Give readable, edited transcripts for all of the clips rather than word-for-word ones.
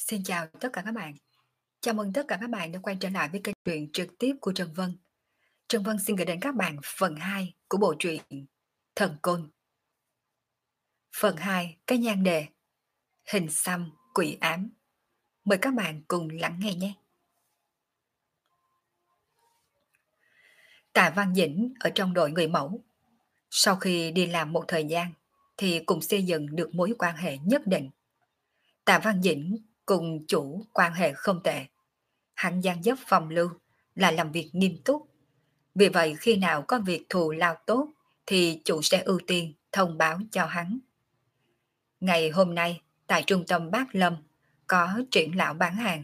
Xin chào tất cả các bạn. Chào mừng tất cả các bạn đã quay trở lại với kênh truyện trực tiếp của Trần Vân. Trần Vân xin gửi đến các bạn phần 2 của bộ truyện Thần Côn. Phần 2, cái nhan đề Hình xăm quỷ ám. Mời các bạn cùng lắng nghe nhé. Tạ Văn Dĩnh ở trong đội người mẫu. Sau khi đi làm một thời gian thì cũng xây dựng được mối quan hệ nhất định. Tạ Văn Dĩnh cùng chủ quan hệ không tệ. Hắn gian dấp phòng lưu là làm việc nghiêm túc. Vì vậy khi nào có việc thù lao tốt thì chủ sẽ ưu tiên thông báo cho hắn. Ngày hôm nay tại trung tâm Bát Lâm có triển lãm bán hàng,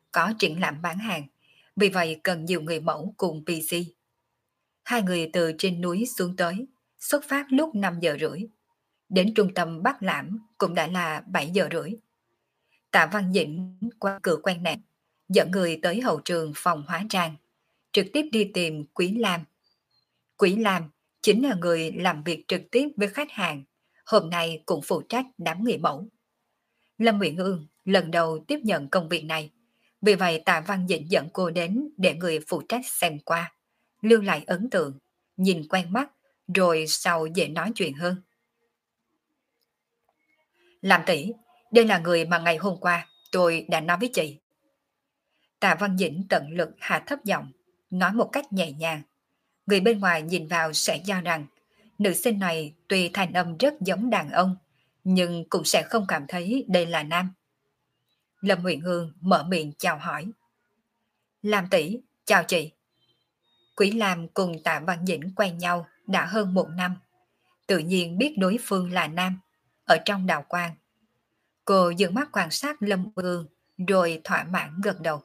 vì vậy cần nhiều người mẫu cùng PC. Hai người từ trên núi xuống tới, xuất phát lúc 5 giờ rưỡi. Đến trung tâm Bắc Lãm cũng đã là 7 giờ rưỡi. Tạ Văn Dĩnh qua cửa quen nẹt, dẫn người tới hậu trường phòng hóa trang, trực tiếp đi tìm Quý Lam. Quý Lam chính là người làm việc trực tiếp với khách hàng, hôm nay cũng phụ trách đám người mẫu. Lâm Uyển Ương lần đầu tiếp nhận công việc này, vì vậy Tạ Văn Dĩnh dẫn cô đến để người phụ trách xem qua, lưu lại ấn tượng, nhìn quen mắt, rồi sau dễ nói chuyện hơn. Làm tỷ, đây là người mà ngày hôm qua tôi đã nói với chị. Tạ Văn Dĩnh tận lực hạ thấp giọng, nói một cách nhẹ nhàng. Người bên ngoài nhìn vào sẽ cho rằng nữ sinh này tuy thanh âm rất giống đàn ông, nhưng cũng sẽ không cảm thấy đây là nam. Lâm Huyền Hương mở miệng chào hỏi. Lam tỷ, chào chị. Quý Lam cùng Tạ Văn Dĩnh quen nhau đã hơn 1 năm. Tự nhiên biết đối phương là nam, ở trong đạo quan. Cô dừng mắt quan sát Lâm Huyền Hương, rồi thỏa mãn gật đầu.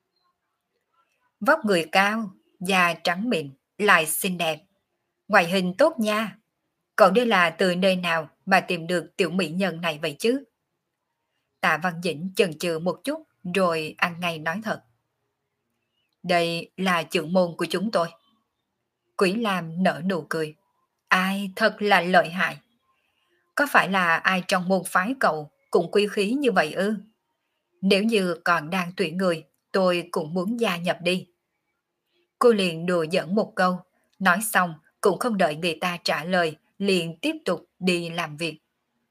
Vóc người cao, da trắng mịn, lại xinh đẹp. Ngoại hình tốt nha. Cậu đây là từ nơi nào mà tìm được tiểu mỹ nhân này vậy chứ? Tạ Văn Dĩnh chần chừ một chút rồi ăn ngay nói thật. Đây là trưởng môn của chúng tôi. Quý Lam nở nụ cười. Ai thật là lợi hại. Có phải là ai trong môn phái cậu cũng quý khí như vậy ư? Nếu như còn đang tuyển người, tôi cũng muốn gia nhập đi. Cô liền đùa giỡn một câu, nói xong cũng không đợi người ta trả lời, liền tiếp tục đi làm việc.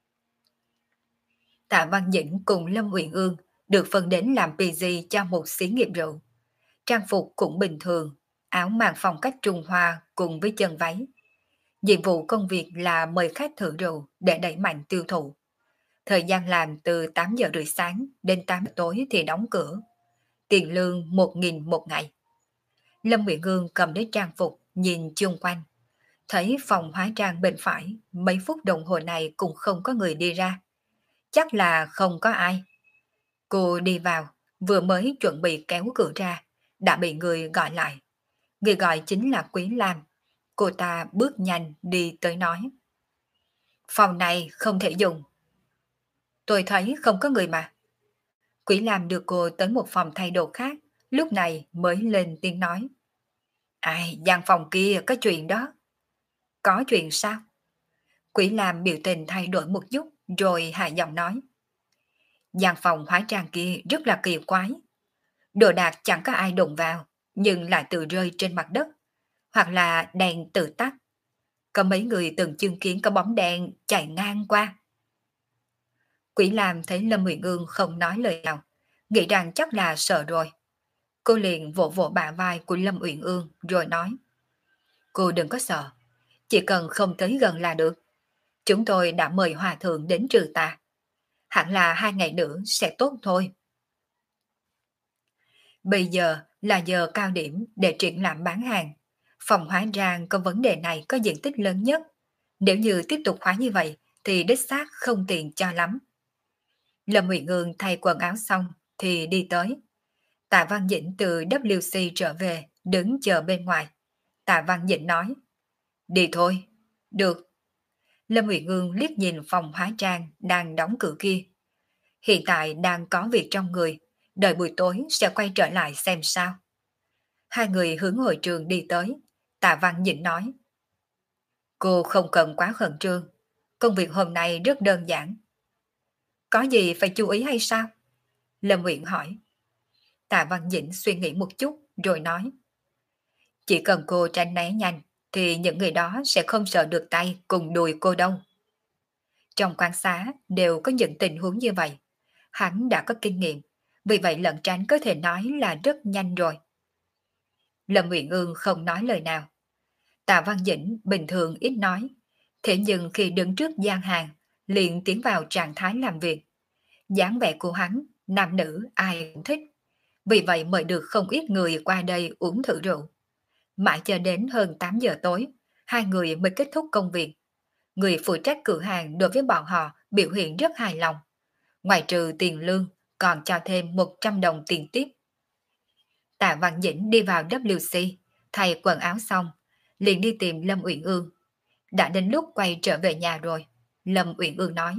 Tạ Văn Dĩnh cùng Lâm Uyển Ương được phân đến làm PG cho một xí nghiệp rượu. Trang phục cũng bình thường, áo mang phong cách Trung Hoa cùng với chân váy. Nhiệm vụ công việc là mời khách thử rượu để đẩy mạnh tiêu thụ. Thời gian làm từ 8 giờ rưỡi sáng đến 8 giờ tối thì đóng cửa. Tiền lương 1.000 một ngày. Lâm Uyển Ương cầm lấy trang phục nhìn chung quanh. Thấy phòng hóa trang bên phải, mấy phút đồng hồ này cũng không có người đi ra. Chắc là không có ai. Cô đi vào, vừa mới chuẩn bị kéo cửa ra, đã bị người gọi lại. Người gọi chính là Quý Lam. Cô ta bước nhanh đi tới nói. Phòng này không thể dùng. Tôi thấy không có người mà. Quý Lam đưa cô tới một phòng thay đồ khác, lúc này mới lên tiếng nói. Ai, gian phòng kia có chuyện đó. Có chuyện sao? Quý Lam biểu tình thay đổi một chút, rồi hạ giọng nói. Gian phòng hóa trang kia rất là kỳ quái. Đồ đạc chẳng có ai đụng vào, nhưng lại tự rơi trên mặt đất, hoặc là đèn tự tắt. Có mấy người từng chứng kiến có bóng đèn chạy ngang qua. Quỷ Lam thấy Lâm Huyền Ương không nói lời nào, nghĩ rằng chắc là sợ rồi. Cô liền vỗ vỗ bả vai của Lâm Uyển Ương rồi nói. Cô đừng có sợ, chỉ cần không tới gần là được. Chúng tôi đã mời hòa thượng đến trừ tà. Hẳn là 2 ngày nữa sẽ tốt thôi. Bây giờ là giờ cao điểm để triển lãm bán hàng. Phòng hóa trang có vấn đề này có diện tích lớn nhất. Nếu như tiếp tục hóa như vậy thì đích xác không tiền cho lắm. Lâm Huyền Ương thay quần áo xong thì đi tới. Tạ Văn Dĩnh từ WC trở về, đứng chờ bên ngoài. Tạ Văn Dĩnh nói. Đi thôi. Được. Lâm Huyền Ương liếc nhìn phòng hóa trang đang đóng cửa kia. Hiện tại đang có việc trong người, đợi buổi tối sẽ quay trở lại xem sao. Hai người hướng hội trường đi tới. Tạ Văn Dĩnh nói. Cô không cần quá khẩn trương. Công việc hôm nay rất đơn giản. Có gì phải chú ý hay sao? Lâm Uyển hỏi. Tạ Văn Dĩnh suy nghĩ một chút rồi nói. Chỉ cần cô tránh né nhanh thì những người đó sẽ không sợ được tay cùng đùi cô đâu. Trong quan xá đều có những tình huống như vậy. Hắn đã có kinh nghiệm, vì vậy lẩn tránh có thể nói là rất nhanh rồi. Lâm Uyển Ương không nói lời nào. Tạ Văn Dĩnh bình thường ít nói, thế nhưng khi đứng trước gian hàng, liền tiến vào trạng thái làm việc. Dáng vẻ của hắn, nam nữ ai cũng thích, vì vậy mời được không ít người qua đây uống thử rượu. Mãi cho đến hơn 8 giờ tối, hai người mới kết thúc công việc. Người phụ trách cửa hàng đối với bọn họ biểu hiện rất hài lòng. Ngoài trừ tiền lương, còn cho thêm 100 đồng tiền tiếp. Tạ Văn Dĩnh đi vào WC, thay quần áo xong, liền đi tìm Lâm Uyển Ương. Đã đến lúc quay trở về nhà rồi, Lâm Uyển Ương nói.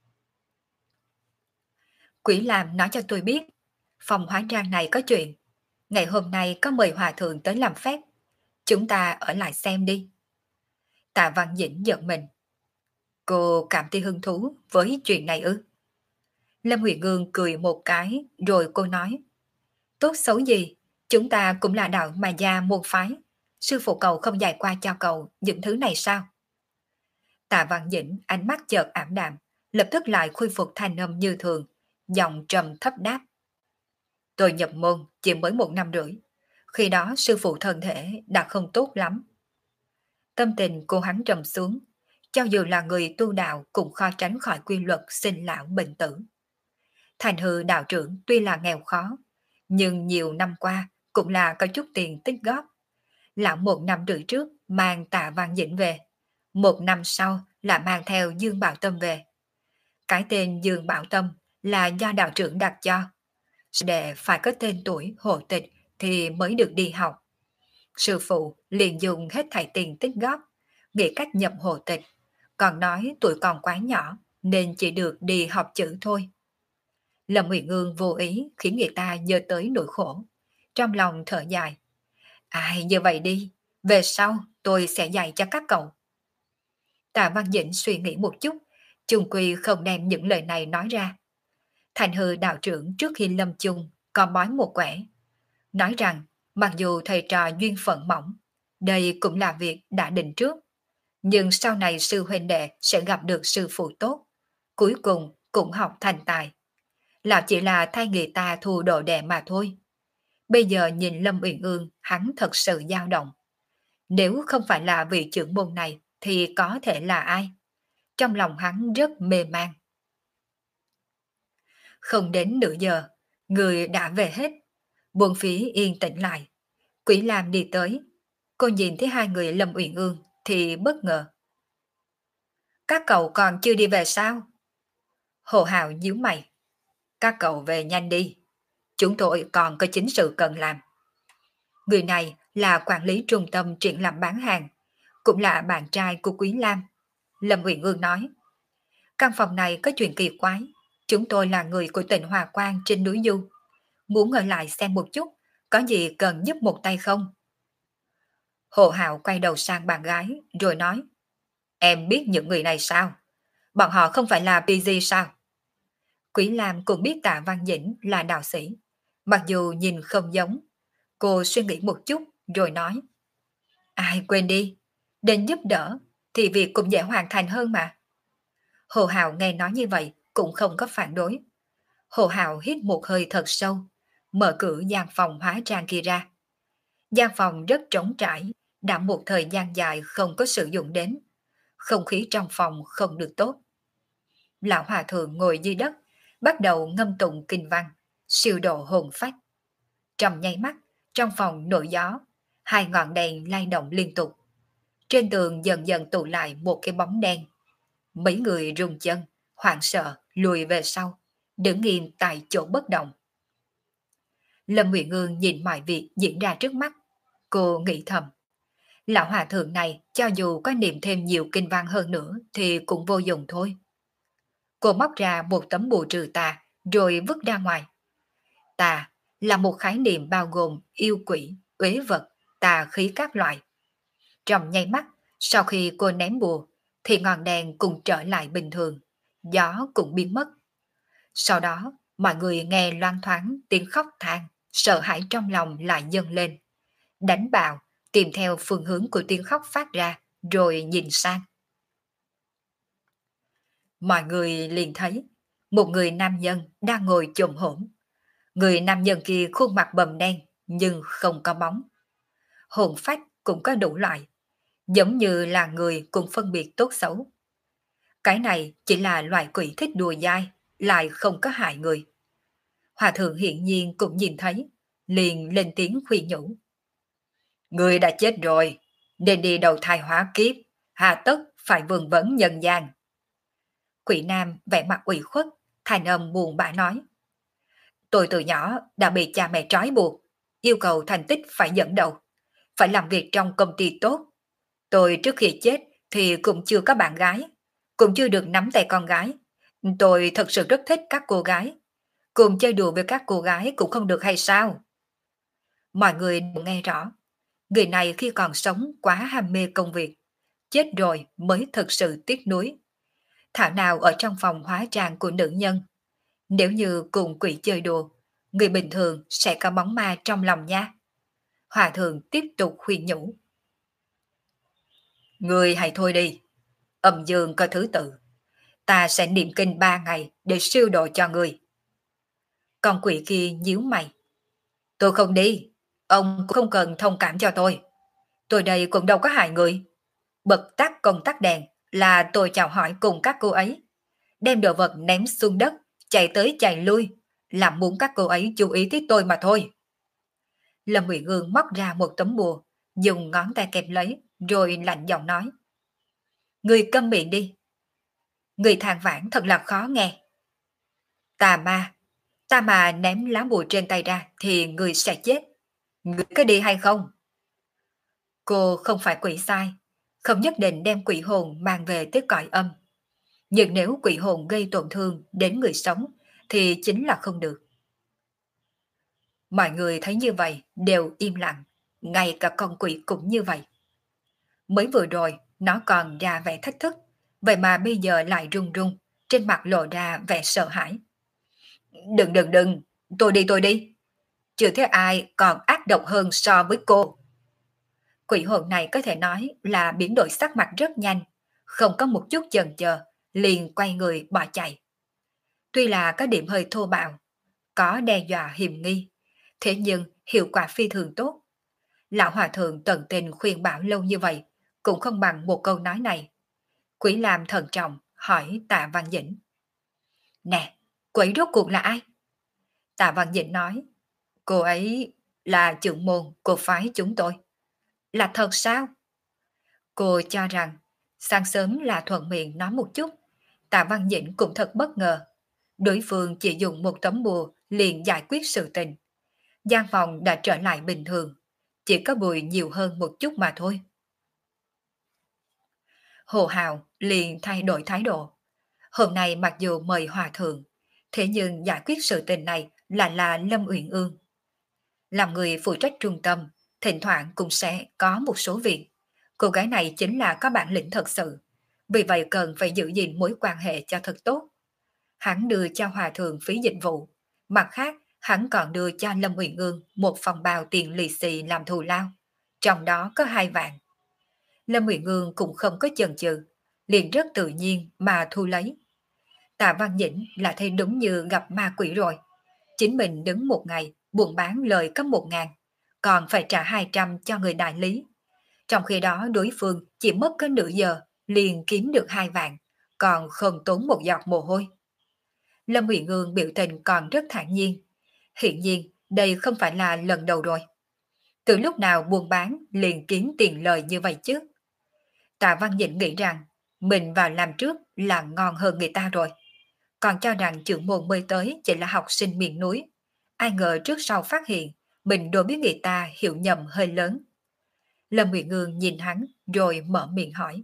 Quỷ làm nói cho tôi biết, phòng hóa trang này có chuyện. Ngày hôm nay có mời hòa thượng tới làm phép. Chúng ta ở lại xem đi. Tạ Văn Dĩnh giật mình. Cô cảm thấy hứng thú với chuyện này ư? Lâm Uyển Ương cười một cái rồi cô nói. Tốt xấu gì, chúng ta cũng là đạo mà gia môn phái. Sư phụ cậu không dạy qua cho cậu những thứ này sao? Tạ Văn Dĩnh ánh mắt chợt ảm đạm, lập tức lại khôi phục thanh âm như thường, giọng trầm thấp đáp. Tôi nhập môn chỉ mới 1 năm rưỡi, khi đó sư phụ thân thể đã không tốt lắm. Tâm tình cô hắn trầm xuống, cho dù là người tu đạo cũng khó tránh khỏi quy luật sinh lão bệnh tử. Thành hư đạo trưởng tuy là nghèo khó, nhưng nhiều năm qua cũng là có chút tiền tích góp. Lão 1 năm rưỡi trước mang Tạ Văn Dĩnh về, 1 năm sau là mang theo Dương Bảo Tâm về. Cái tên Dương Bảo Tâm là do đạo trưởng đặt cho. Để phải có tên tuổi hộ tịch thì mới được đi học. Sư phụ liền dùng hết thảy tiền tích góp, nghĩ cách nhập hộ tịch, còn nói tuổi còn quá nhỏ nên chỉ được đi học chữ thôi. Lâm Uyển Ương vô ý khiến người ta nhớ tới nỗi khổ. Trong lòng thở dài. Ai như vậy đi, về sau tôi sẽ dạy cho các cậu. Tạ Văn Dĩnh suy nghĩ một chút, chung quy không đem những lời này nói ra. Thành hư đạo trưởng trước khi lâm chung còn bói một quẻ. Nói rằng mặc dù thầy trò duyên phận mỏng, đây cũng là việc đã định trước. Nhưng sau này sư huynh đệ sẽ gặp được sư phụ tốt, cuối cùng cũng học thành tài. Lão chỉ là thay người ta thu đồ đệ mà thôi. Bây giờ nhìn Lâm Uyển Ương hắn thật sự dao động. Nếu không phải là vị trưởng môn này thì có thể là ai? Trong lòng hắn rất mê man. Không đến nửa giờ, người đã về hết. Buồn phí yên tĩnh lại. Quỷ Lam đi tới. Cô nhìn thấy hai người Lâm Uyển Ương thì bất ngờ. Các cậu còn chưa đi về sao? Hồ Hào nhíu mày. Các cậu về nhanh đi. Chúng tôi còn có chính sự cần làm. Người này là quản lý trung tâm triển lãm bán hàng, cũng là bạn trai của Quý Lam. Lâm Uyển Ương nói. Căn phòng này có chuyện kỳ quái. Chúng tôi là người của tỉnh Hòa Quang trên núi Du. Muốn ở lại xem một chút, có gì cần giúp một tay không? Hồ Hạo quay đầu sang bạn gái rồi nói. Em biết những người này sao? Bọn họ không phải là PG sao? Quý Lam cũng biết Tạ Văn Dĩnh là đạo sĩ. Mặc dù nhìn không giống, cô suy nghĩ một chút rồi nói. Ai quên đi, đến giúp đỡ thì việc cũng dễ hoàn thành hơn mà. Hồ Hạo nghe nói như vậy cũng không có phản đối. Hồ Hạo hít một hơi thật sâu, mở cửa gian phòng hóa trang kia ra. Gian phòng rất trống trải, đã một thời gian dài không có sử dụng đến. Không khí trong phòng không được tốt. Lão Hòa Thượng ngồi dưới đất, bắt đầu ngâm tụng kinh văn, siêu độ hồn phách. Trong nháy mắt, trong phòng nổi gió, hai ngọn đèn lay động liên tục. Trên tường dần dần tụ lại một cái bóng đen. Mấy người rung chân, hoảng sợ, lùi về sau, đứng nghiêm tại chỗ bất động. Lâm Uyển Ương nhìn mọi việc diễn ra trước mắt. Cô nghĩ thầm. Lão Hòa Thượng này cho dù có niệm thêm nhiều kinh văn hơn nữa thì cũng vô dụng thôi. Cô móc ra một tấm bùa trừ tà rồi vứt ra ngoài. Tà là một khái niệm bao gồm yêu quỷ, uế vật, tà khí các loại. Trong nháy mắt, sau khi cô ném bùa, thì ngọn đèn cũng trở lại bình thường, gió cũng biến mất. Sau đó, Mọi người nghe loang thoáng tiếng khóc than, sợ hãi trong lòng lại dâng lên. Đánh bạo, tìm theo phương hướng của tiếng khóc phát ra, rồi nhìn sang. Mọi người liền thấy, một người nam nhân đang ngồi chồm hổm. Người nam nhân kia khuôn mặt bầm đen, nhưng không có bóng. Hồn phách cũng có đủ loại, giống như là người cũng phân biệt tốt xấu. Cái này chỉ là loại quỷ thích đùa dai, lại không có hại người. Hòa thượng hiển nhiên cũng nhìn thấy, liền lên tiếng khuyên nhủ. Người đã chết rồi, nên đi đầu thai hóa kiếp, hà tất phải vườn vấn nhân gian. Quỷ nam vẻ mặt ủy khuất, thành âm buồn bã nói. Tôi từ nhỏ đã bị cha mẹ trói buộc, yêu cầu thành tích phải dẫn đầu, phải làm việc trong công ty tốt. Tôi trước khi chết thì cũng chưa có bạn gái, cũng chưa được nắm tay con gái. Tôi thật sự rất thích các cô gái, cùng chơi đùa với các cô gái cũng không được hay sao? Mọi người đều nghe rõ, người này khi còn sống quá ham mê công việc, chết rồi mới thực sự tiếc nuối. Thảo nào ở trong phòng hóa trang của nữ nhân, nếu như cùng quỷ chơi đùa, người bình thường sẽ có bóng ma trong lòng nha. Hòa thượng tiếp tục khuyên nhủ. Người hãy thôi đi, âm dương có thứ tự, ta sẽ niệm kinh 3 ngày để siêu độ cho người. Con quỷ kia nhíu mày. Tôi không đi, ông cũng không cần thông cảm cho tôi. Tôi đây cũng đâu có hại người. Bật tắt công tắc đèn là tôi chào hỏi cùng các cô ấy. Đem đồ vật ném xuống đất, chạy tới chạy lui, làm muốn các cô ấy chú ý tới tôi mà thôi. Lâm Uyển Ương móc ra một tấm bùa, dùng ngón tay kẹp lấy, rồi lạnh giọng nói. Người câm miệng đi. Người than vãn thật là khó nghe. Ta mà ném lá bùa trên tay ra thì người sẽ chết. Người có đi hay không? Cô không phải quỷ sai, không nhất định đem quỷ hồn mang về tới cõi âm. Nhưng nếu quỷ hồn gây tổn thương đến người sống thì chính là không được. Mọi người thấy như vậy đều im lặng, ngay cả con quỷ cũng như vậy. Mới vừa rồi nó còn ra vẻ thách thức, vậy mà bây giờ lại run run, trên mặt lộ ra vẻ sợ hãi. Đừng, tôi đi. Chưa thấy ai còn ác độc hơn so với cô. Quỷ hồn này có thể nói là biến đổi sắc mặt rất nhanh, không có một chút chần chờ, liền quay người bỏ chạy. Tuy là có điểm hơi thô bạo, có đe dọa hiểm nghi, thế nhưng hiệu quả phi thường tốt. Lão Hòa Thượng tận tình khuyên bảo lâu như vậy, cũng không bằng một câu nói này. Quỷ Lam thận trọng hỏi Tạ Văn Dĩnh. Nè, cô ấy rốt cuộc là ai? Tạ Văn Dĩnh nói, cô ấy là trưởng môn của phái chúng tôi. Là thật sao? Cô cho rằng sáng sớm là thuận miệng nói một chút. Tạ Văn Dĩnh cũng thật bất ngờ. Đối phương chỉ dùng một tấm bùa liền giải quyết sự tình. Gian phòng đã trở lại bình thường, chỉ có bụi nhiều hơn một chút mà thôi. Hồ Hào liền thay đổi thái độ. Hôm nay mặc dù mời hòa thượng, thế nhưng giải quyết sự tình này là Lâm Uyển Ương. Làm người phụ trách trung tâm, thỉnh thoảng cũng sẽ có một số việc. Cô gái này chính là có bản lĩnh thật sự, vì vậy cần phải giữ gìn mối quan hệ cho thật tốt. Hắn đưa cho hòa thượng phí dịch vụ, mặt khác hắn còn đưa cho Lâm Uyển Ương một phòng bao tiền lì xì làm thù lao, trong đó có 2 vạn. Lâm Uyển Ương cũng không có chần chừ, liền rất tự nhiên mà thu lấy. Tạ Văn Dĩnh là thấy đúng như gặp ma quỷ rồi. Chính mình đứng một ngày, buôn bán lời có 1.000, còn phải trả 200 cho người đại lý. Trong khi đó đối phương chỉ mất có nửa giờ, liền kiếm được 2 vạn, còn không tốn một giọt mồ hôi. Lâm Huyền Ương biểu tình còn rất thản nhiên. Hiện nhiên, đây không phải là lần đầu rồi. Từ lúc nào buôn bán liền kiếm tiền lời như vậy chứ? Tạ Văn Dĩnh nghĩ rằng mình vào làm trước là ngon hơn người ta rồi. Còn cho rằng trưởng môn mới tới chỉ là học sinh miền núi. Ai ngờ trước sau phát hiện mình đối với người ta hiểu nhầm hơi lớn. Lâm Nguyệt Ngương nhìn hắn rồi mở miệng hỏi.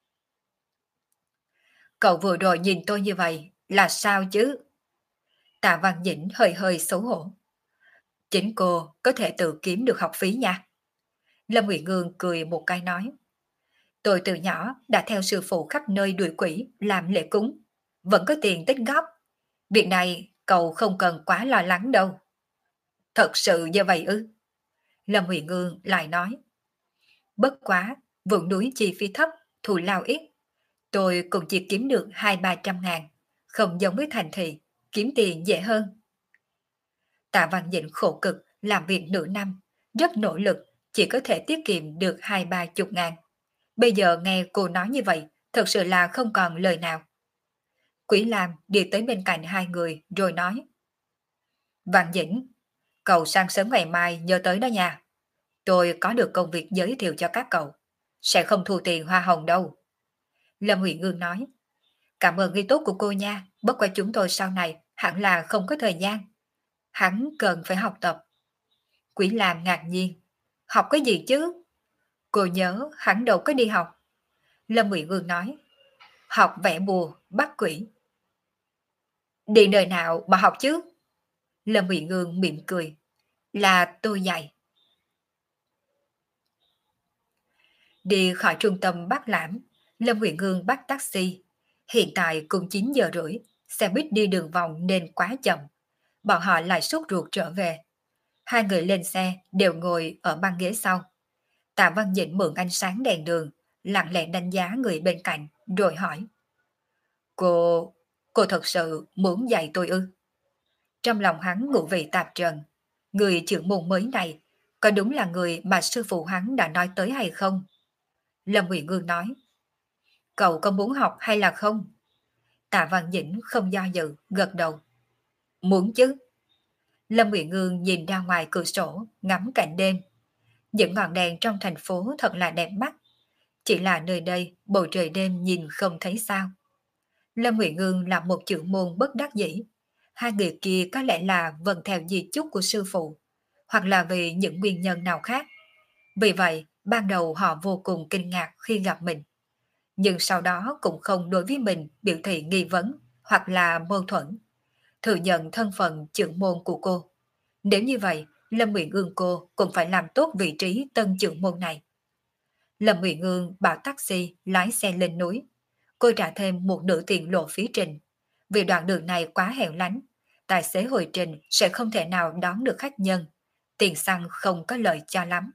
Cậu vừa rồi nhìn tôi như vậy là sao chứ? Tạ Văn Dĩnh hơi hơi xấu hổ. Chính cô có thể tự kiếm được học phí nha. Lâm Nguyệt Ngương cười một cái nói. Tôi từ nhỏ đã theo sư phụ khắp nơi đuổi quỷ làm lễ cúng, vẫn có tiền tích góp. Việc này Cậu không cần quá lo lắng đâu. Thật sự như vậy ư? Lâm Huyền Ương lại nói. Bất quá, vùng núi chi phí thấp, thù lao ít. Tôi cũng chỉ kiếm được 200-300 ngàn, không giống với thành thị, kiếm tiền dễ hơn. Tạ Văn Dĩnh khổ cực, làm việc nửa năm, rất nỗ lực, chỉ có thể tiết kiệm được 20-30 ngàn. Bây giờ nghe cô nói như vậy, thật sự là không còn lời nào. Quý Lam đi tới bên cạnh hai người rồi nói. Văn Dĩnh, cậu sáng sớm ngày mai nhớ tới đó nha. Tôi có được công việc giới thiệu cho các cậu. Sẽ không thu tiền hoa hồng đâu. Lâm Huyền Ương nói. Cảm ơn ý tốt của cô nha. Bất quá chúng tôi sau này hẳn là không có thời gian. Hắn cần phải học tập. Quý Lam ngạc nhiên. Học cái gì chứ? Cô nhớ hắn đâu có đi học. Lâm Nguyễn Ương nói. Học vẽ bùa, bắt quỷ. Đi nơi nào mà học chứ? Lâm Nguyễn Ương mỉm cười. Là tôi dạy. Đi khỏi trung tâm Bắc Lãm, Lâm Nguyễn Ương bắt taxi. Hiện tại cũng 9 giờ rưỡi, xe buýt đi đường vòng nên quá chậm. Bọn họ lại sốt ruột trở về. Hai người lên xe đều ngồi ở băng ghế sau. Tạ Văn Dĩnh mượn ánh sáng đèn đường, lặng lẽ đánh giá người bên cạnh, rồi hỏi. Cô thật sự muốn dạy tôi ư? Trong lòng hắn ngụ vị tạp trần. Người trưởng môn mới này, có đúng là người mà sư phụ hắn đã nói tới hay không? Lâm Nguyễn Ương nói. Cậu có muốn học hay là không? Tạ Văn Dĩnh không do dự, gật đầu. Muốn chứ. Lâm Nguyễn Ương nhìn ra ngoài cửa sổ, ngắm cảnh đêm. Những ngọn đèn trong thành phố thật là đẹp mắt. Chỉ là nơi đây, bầu trời đêm nhìn không thấy sao. Lâm Nguyễn Ương là một trưởng môn bất đắc dĩ. Hai người kia có lẽ là vâng theo di chúc của sư phụ, hoặc là vì những nguyên nhân nào khác. Vì vậy, ban đầu họ vô cùng kinh ngạc khi gặp mình. Nhưng sau đó cũng không đối với mình biểu thị nghi vấn hoặc là mâu thuẫn. Thừa nhận thân phận trưởng môn của cô. Nếu như vậy, Lâm Nguyễn Ương cô cũng phải làm tốt vị trí tân trưởng môn này. Lâm Nguyễn Ương bảo taxi lái xe lên núi. Cô trả thêm một nửa tiền lộ phí trình. Vì đoạn đường này quá hẻo lánh, tài xế hồi trình sẽ không thể nào đón được khách nhân. Tiền xăng không có lợi cho lắm.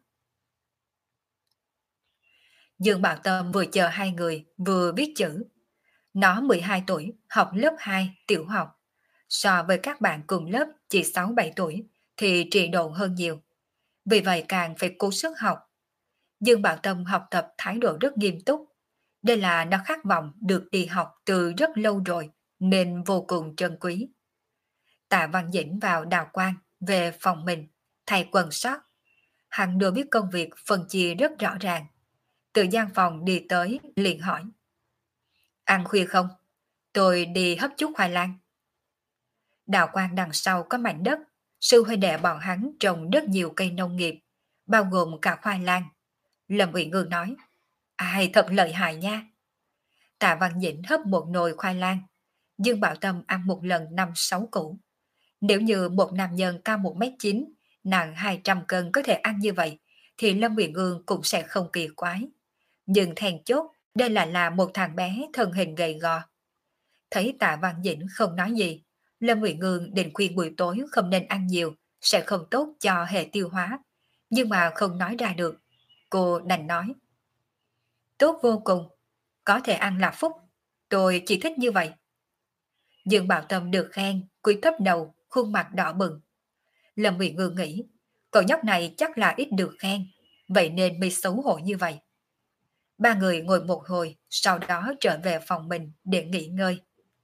Dương Bảo Tâm vừa chờ hai người vừa viết chữ. Nó 12 tuổi, học lớp 2 tiểu học. So với các bạn cùng lớp chỉ 6-7 tuổi thì trị độ hơn nhiều. Vì vậy càng phải cố sức học. Dương Bảo Tâm học tập thái độ rất nghiêm túc. Đây là nó khát vọng được đi học từ rất lâu rồi nên vô cùng trân quý. Tạ Văn Dĩnh vào đào quan về phòng mình, thay quần sót. Hắn đưa biết công việc phân chia rất rõ ràng. Từ gian phòng đi tới liền hỏi. Ăn khuya không? Tôi đi hấp chút khoai lang. Đào quan đằng sau có mảnh đất, sư huynh đệ bọn hắn trồng rất nhiều cây nông nghiệp, bao gồm cả khoai lang. Lâm Uyển Ương nói. Ai thật lợi hại nha. Tạ Văn Dĩnh hấp một nồi khoai lang. Dương Bảo Tâm ăn một lần 5-6 củ. Nếu như một nam nhân cao 1m9, nặng 200 cân có thể ăn như vậy, thì Lâm Uyển Ương cũng sẽ không kỳ quái. Nhưng then chốt, đây là một thằng bé thân hình gầy gò. Thấy Tạ Văn Dĩnh không nói gì, Lâm Uyển Ương định khuyên buổi tối không nên ăn nhiều, sẽ không tốt cho hệ tiêu hóa. Nhưng mà không nói ra được. Cô đành nói. Tốt vô cùng, có thể ăn là phúc, tôi chỉ thích như vậy. Dương Bảo Tâm được khen, cúi thấp đầu, khuôn mặt đỏ bừng. Lâm Uyển Ương nghĩ, cậu nhóc này chắc là ít được khen, vậy nên mới xấu hổ như vậy. Ba người ngồi một hồi, sau đó trở về phòng mình để nghỉ ngơi.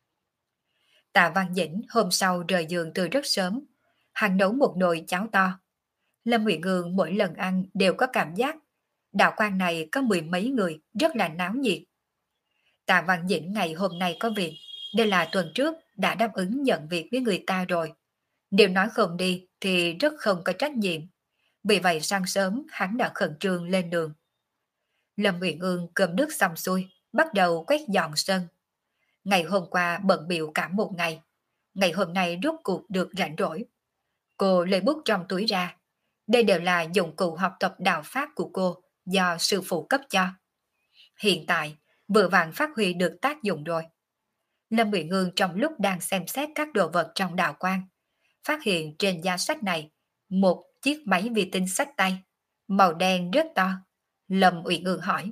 Tạ Văn Dĩnh hôm sau rời giường từ rất sớm. Hắn nấu một nồi cháo to. Lâm Uyển Ương mỗi lần ăn đều có cảm giác đạo quan này có 10 mấy người, rất là náo nhiệt. Tạ Văn Dĩnh ngày hôm nay có việc, đây là tuần trước đã đáp ứng nhận việc với người ta rồi. Nếu nói không đi thì rất không có trách nhiệm. Vì vậy sáng sớm hắn đã khẩn trương lên đường. Lâm Uyển Ương cơm nước xong xuôi, bắt đầu quét dọn sân. Ngày hôm qua bận bịu cả một ngày. Ngày hôm nay rốt cuộc được rảnh rỗi. Cô lấy bút trong túi ra. Đây đều là dụng cụ học tập đạo pháp của cô do sư phụ cấp cho. Hiện tại, vừa vặn phát huy được tác dụng rồi. Lâm Uyển Ương trong lúc đang xem xét các đồ vật trong đạo quan, phát hiện trên giá sách này một chiếc máy vi tính xách tay, màu đen rất to. Lâm Uyển Ương hỏi,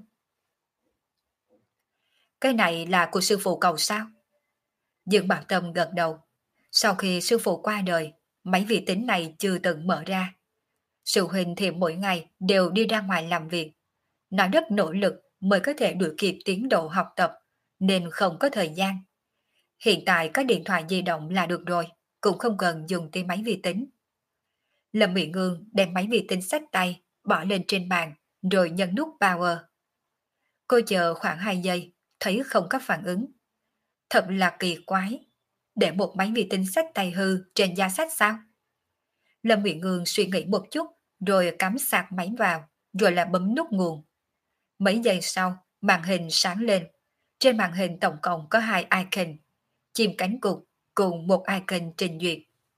cái này là của sư phụ cậu sao? Dương Bảo Tâm gật đầu. Sau khi sư phụ qua đời, máy vi tính này chưa từng mở ra. Sư huynh thì mỗi ngày đều đi ra ngoài làm việc. Nó rất nỗ lực mới có thể đuổi kịp tiến độ học tập, nên không có thời gian. Hiện tại có điện thoại di động là được rồi, cũng không cần dùng tới máy vi tính. Lâm Uyển Ương đem máy vi tính xách tay, bỏ lên trên bàn, rồi nhấn nút power. Cô chờ khoảng 2 giây, thấy không có phản ứng. Thật là kỳ quái, để một máy vi tính xách tay hư trên giá sách sao? Lâm Uyển Ương suy nghĩ một chút, rồi cắm sạc máy vào, rồi là bấm nút nguồn. Mấy giây sau, màn hình sáng lên. Trên màn hình tổng cộng có 2 icon, chim cánh cụt cùng một icon trình duyệt.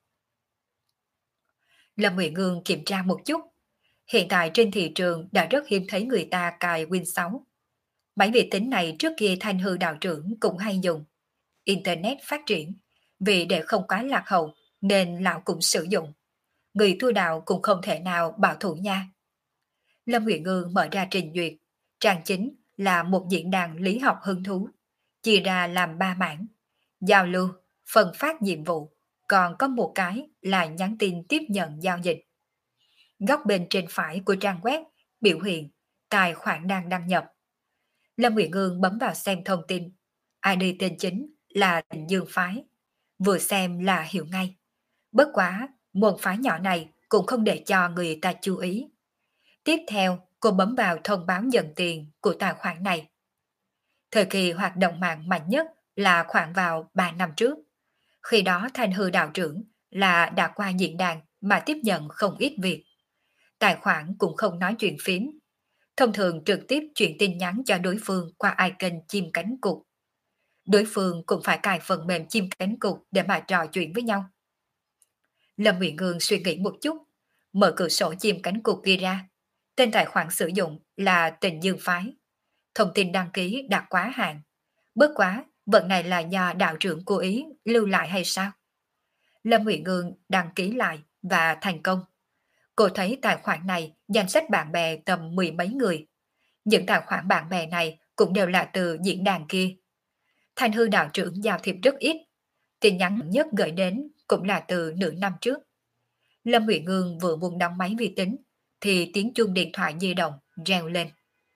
Lâm Uyển Ương kiểm tra một chút. Hiện tại trên thị trường đã rất hiếm thấy người ta cài Win 6. Máy vi tính này trước kia Thanh Hư đạo trưởng cũng hay dùng. Internet phát triển, vì để không quá lạc hậu nên lão cũng sử dụng. Người thua đạo cũng không thể nào bảo thủ nha. Lâm Uyển Ương mở ra trình duyệt. Trang chính là một diễn đàn lý học hứng thú, chia ra làm 3 mảng: giao lưu, phân phát nhiệm vụ, còn có một cái là nhắn tin tiếp nhận giao dịch. Góc bên trên phải của trang web biểu hiện tài khoản đang đăng nhập. Lâm Uyển Ương bấm vào xem thông tin. ID tên chính là Tịnh Dương Phái. Vừa xem là hiểu ngay. Bất quá, môn phái nhỏ này cũng không để cho người ta chú ý. Tiếp theo, cô bấm vào thông báo nhận tiền của tài khoản này. Thời kỳ hoạt động mạng mạnh nhất là khoảng vào 3 năm trước. Khi đó Thanh Hư đạo trưởng là đã qua diễn đàn mà tiếp nhận không ít việc. Tài khoản cũng không nói chuyện phím. Thông thường trực tiếp chuyển tin nhắn cho đối phương qua icon chim cánh cụt. Đối phương cũng phải cài phần mềm chim cánh cụt để mà trò chuyện với nhau. Lâm Uyển Ương suy nghĩ một chút, mở cửa sổ chim cánh cụt kia ra. Tên tài khoản sử dụng là Tịnh Dương Phái. Thông tin đăng ký đã quá hạn. Bất quá, vận này là do đạo trưởng cố ý lưu lại hay sao? Lâm Uyển Ương đăng ký lại và thành công. Cô thấy tài khoản này danh sách bạn bè tầm 10 mấy người. Những tài khoản bạn bè này cũng đều là từ diễn đàn kia. Thanh Hư đạo trưởng giao thiệp rất ít. Tin nhắn nhất gửi đến cũng là từ nửa năm trước. Lâm Uyển Ương vừa muốn đóng máy vi tính thì tiếng chuông điện thoại di động reo lên.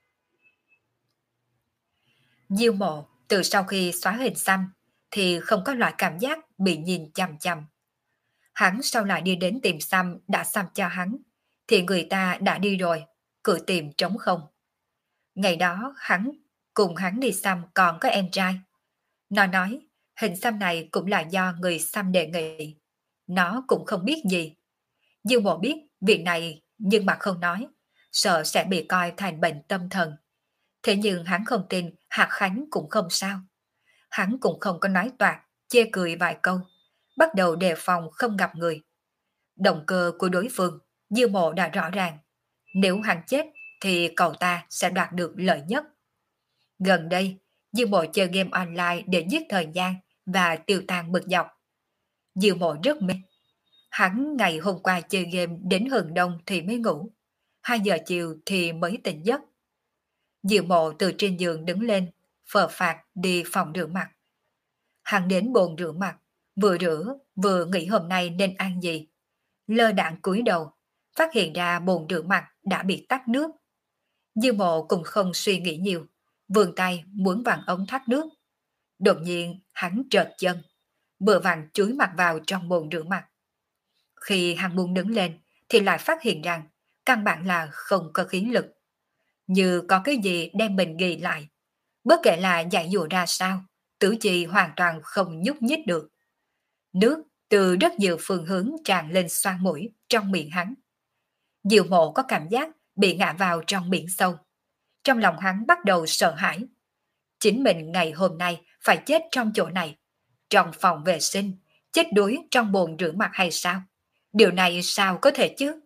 Diêu Mộ từ sau khi xóa hình xăm thì không có loại cảm giác bị nhìn chằm chằm. Hắn sau lại đi đến tìm xăm đã xăm cho hắn, thì người ta đã đi rồi, cửa tìm trống không. Ngày đó cùng hắn đi xăm còn có em trai. Nó nói hình xăm này cũng là do người xăm đề nghị. Nó cũng không biết gì. Diêu Mộ biết việc này nhưng mà không nói, sợ sẽ bị coi thành bệnh tâm thần. Thế nhưng hắn không tin Hạc Khánh cũng không sao. Hắn cũng không có nói toạc, chê cười vài câu, bắt đầu đề phòng không gặp người. Động cơ của đối phương, Diêu Mộ đã rõ ràng. Nếu hắn chết thì cậu ta sẽ đoạt được lợi nhất. Gần đây, Diêu Mộ chơi game online để giết thời gian và tiêu tan bực dọc. Diêu Mộ rất mệt. Hắn ngày hôm qua chơi game đến hừng đông thì mới ngủ. 2 giờ chiều thì mới tỉnh giấc. Diệu Mộ từ trên giường đứng lên, phờ phạc đi phòng rửa mặt. Hắn đến bồn rửa mặt, vừa rửa vừa nghĩ hôm nay nên ăn gì. Lơ đãng cúi đầu, phát hiện ra bồn rửa mặt đã bị tắt nước. Diệu Mộ cũng không suy nghĩ nhiều, vươn tay muốn vặn ống thoát nước. Đột nhiên hắn trợt chân, vừa vặn chúi mặt vào trong bồn rửa mặt. Khi hắn muốn đứng lên thì lại phát hiện rằng căn bản là không có khí lực. Như có cái gì đem mình ghi lại. Bất kể là giải dụa ra sao, tứ chi hoàn toàn không nhúc nhích được. Nước từ rất nhiều phương hướng tràn lên xoang mũi trong miệng hắn. Diệu Mộ có cảm giác bị ngã vào trong biển sâu. Trong lòng hắn bắt đầu sợ hãi. Chính mình ngày hôm nay phải chết trong chỗ này, trong phòng vệ sinh, chết đuối trong bồn rửa mặt hay sao? Điều này sao có thể chứ?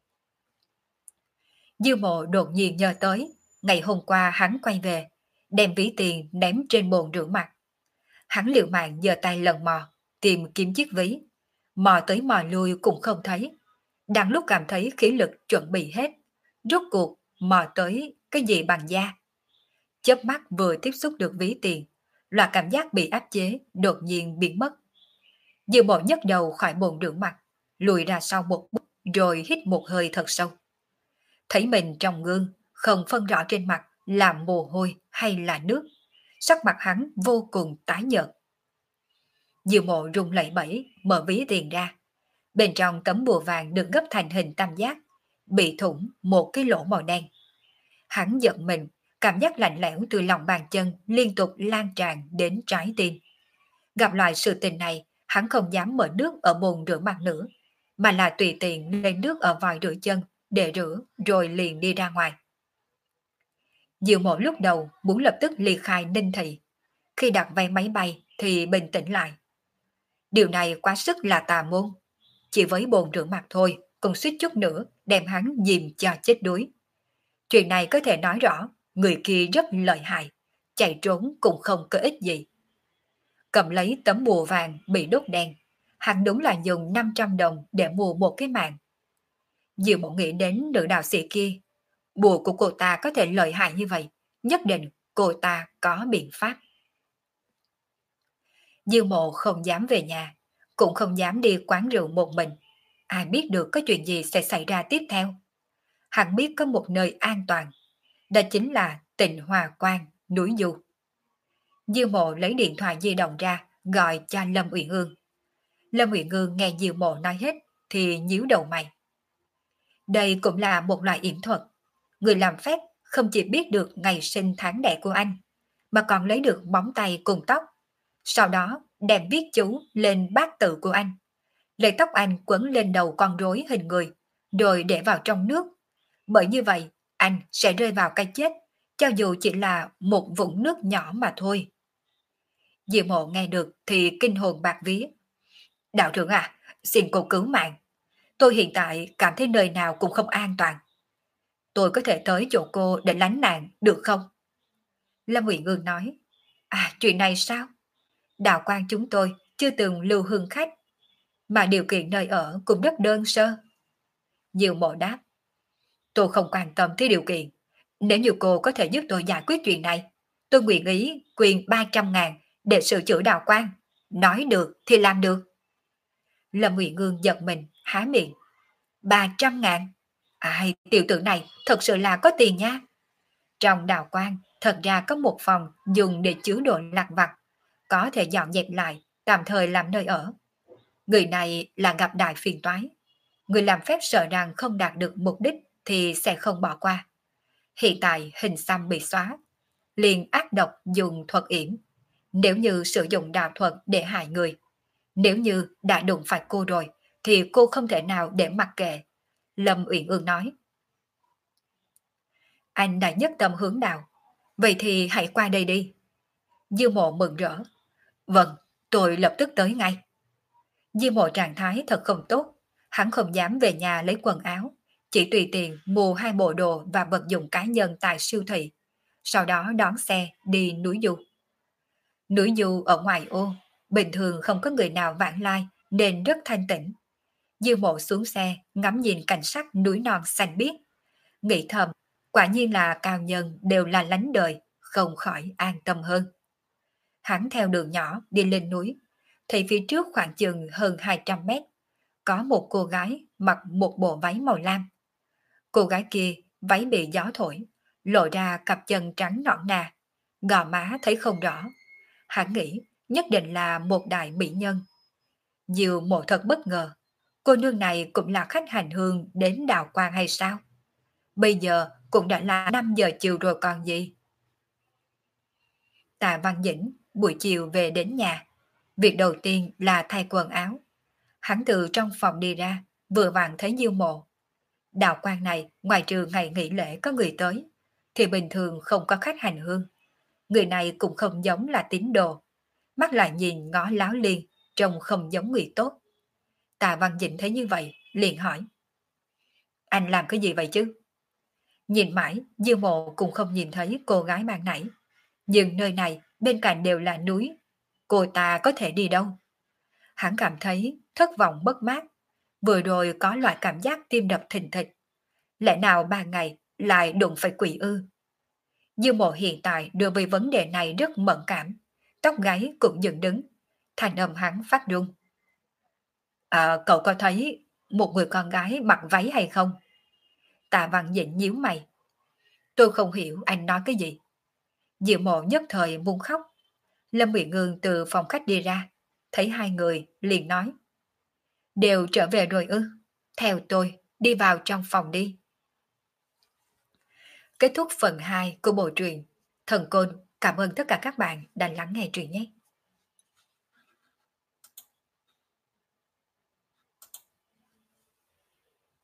Diêu Mộ đột nhiên nhớ tới, ngày hôm qua hắn quay về, đem ví tiền ném trên bồn rửa mặt. Hắn liều mạng giơ tay lần mò, tìm kiếm chiếc ví. Mò tới mò lui cũng không thấy. Đang lúc cảm thấy khí lực chuẩn bị hết, rốt cuộc mò tới cái gì bằng da. Chớp mắt vừa tiếp xúc được ví tiền, loại cảm giác bị áp chế đột nhiên biến mất. Dư bộ nhấc đầu khỏi bồn rửa mặt, lùi ra sau một bước rồi hít một hơi thật sâu. Thấy mình trong gương, không phân rõ trên mặt là mồ hôi hay là nước. Sắc mặt hắn vô cùng tái nhợt. Dư mộ rung lẩy bẩy, mở ví tiền ra. Bên trong tấm bùa vàng được gấp thành hình tam giác, bị thủng một cái lỗ màu đen. Hắn giận mình, cảm giác lạnh lẽo từ lòng bàn chân liên tục lan tràn đến trái tim. Gặp lại sự tình này, hắn không dám mở nước ở bồn rửa mặt nữa, mà là tùy tiện lấy nước ở vòi rửa chân để rửa rồi liền đi ra ngoài. Diệu Mộ lúc đầu muốn lập tức ly khai Ninh Thị. Khi đặt vé máy bay thì bình tĩnh lại. Điều này quá sức là tà môn. Chỉ với bồn rửa mặt thôi, còn suýt chút nữa đem hắn dìm cho chết đuối. Chuyện này có thể nói rõ, người kia rất lợi hại, chạy trốn cũng không có ích gì. Cầm lấy tấm bùa vàng bị đốt đen, hắn đúng là dùng 500 đồng để mua một cái mạng. Diệu Mộ nghĩ đến nữ đạo sĩ kia, bùa của cô ta có thể lợi hại như vậy, nhất định cô ta có biện pháp. Diệu Mộ không dám về nhà, cũng không dám đi quán rượu một mình. Ai biết được có chuyện gì sẽ xảy ra tiếp theo. Hắn biết có một nơi an toàn, đó chính là Tịnh Hòa Quan, núi Du. Diêu Mộ lấy điện thoại di động ra, gọi cho Lâm Uyển Ương. Lâm Uyển Ương nghe Diêu Mộ nói hết, thì nhíu đầu mày. Đây cũng là một loại yểm thuật. Người làm phép không chỉ biết được ngày sinh tháng đẻ của anh, mà còn lấy được móng tay cùng tóc. Sau đó đem viết chú lên bát tự của anh. Lấy tóc anh quấn lên đầu con rối hình người, rồi để vào trong nước. Bởi như vậy, anh sẽ rơi vào cái chết, cho dù chỉ là một vũng nước nhỏ mà thôi. Diệu Mộ nghe được thì kinh hồn bạc vía. Đạo trưởng à, xin cô cứu mạng. Tôi hiện tại cảm thấy nơi nào cũng không an toàn. Tôi có thể tới chỗ cô để lánh nạn, được không? Lâm Uyển Ương nói. À, chuyện này sao? Đạo quan chúng tôi chưa từng lưu hương khách, mà điều kiện nơi ở cũng rất đơn sơ. Diệu Mộ đáp. Tôi không quan tâm tới điều kiện. Nếu như cô có thể giúp tôi giải quyết chuyện này, tôi nguyện ý quyền 300.000 để sửa chữa đạo quan. Nói được thì làm được. Lâm Uyển Ương giật mình, há miệng. 300.000? Ai, tiểu tử này thật sự là có tiền nha. Trong đạo quan, thật ra có một phòng dùng để chứa đồ lặt vặt, có thể dọn dẹp lại, tạm thời làm nơi ở. Người này là gặp đại phiền toái. Người làm phép sợ rằng không đạt được mục đích thì sẽ không bỏ qua. Hiện tại hình xăm bị xóa, liền ác độc dùng thuật yểm. Nếu như sử dụng đạo thuật để hại người, nếu như đã đụng phải cô rồi, thì cô không thể nào để mặc kệ. Lâm Uyển Ương nói. Anh đã nhất tâm hướng đạo, vậy thì hãy qua đây đi. Dư Mộ mừng rỡ. Vâng, tôi lập tức tới ngay. Dư Mộ trạng thái thật không tốt, hắn không dám về nhà lấy quần áo, chỉ tùy tiện mua 2 bộ đồ và vật dụng cá nhân tại siêu thị, sau đó đón xe đi núi Du. Núi Du ở ngoài ô, bình thường không có người nào vãng lai nên rất thanh tĩnh. Dư Mộ xuống xe ngắm nhìn cảnh sắc núi non xanh biếc, nghĩ thầm, quả nhiên là cao nhân đều là lánh đời, không khỏi an tâm hơn. Hắn theo đường nhỏ đi lên núi, thì phía trước khoảng chừng hơn 200 mét, có một cô gái mặc một bộ váy màu lam. Cô gái kia váy bị gió thổi, lộ ra cặp chân trắng nõn nà, gò má thấy không rõ. Hắn nghĩ nhất định là một đại mỹ nhân. Diệu Mộ thật bất ngờ, cô nương này cũng là khách hành hương đến đạo quan hay sao? Bây giờ cũng đã là 5 giờ chiều rồi còn gì. Tạ Văn Dĩnh buổi chiều về đến nhà. Việc đầu tiên là thay quần áo. Hắn từ trong phòng đi ra, vừa vặn thấy Diêu Mộ. Đạo quan này ngoài trừ ngày nghỉ lễ có người tới, thì bình thường không có khách hành hương. Người này cũng không giống là tín đồ. Mắt lại nhìn ngó láo liên, trông không giống người tốt. Tạ Văn Dĩnh thấy như vậy, liền hỏi. Anh làm cái gì vậy chứ? Nhìn mãi, Diêu Mộ cũng không nhìn thấy cô gái ban nãy. Nhưng nơi này bên cạnh đều là núi. Cô ta có thể đi đâu? Hắn cảm thấy thất vọng mất mát, vừa rồi có loại cảm giác tim đập thình thịch. Lẽ nào 3 ngày lại đụng phải quỷ ư? Dư Mộ hiện tại đối với vấn đề này rất mẫn cảm, tóc gáy cũng dựng đứng, thành âm hắn phát run. À, cậu có thấy một người con gái mặc váy hay không? Tạ Văn Dĩnh nhíu mày. Tôi không hiểu anh nói cái gì. Diệu Mộ nhất thời muốn khóc. Lâm Uyển Ngương từ phòng khách đi ra, thấy hai người liền nói. Đều trở về rồi ư? Theo tôi, đi vào trong phòng đi. Kết thúc phần 2 của bộ truyện Thần Côn. Cảm ơn tất cả các bạn đã lắng nghe truyện nhé.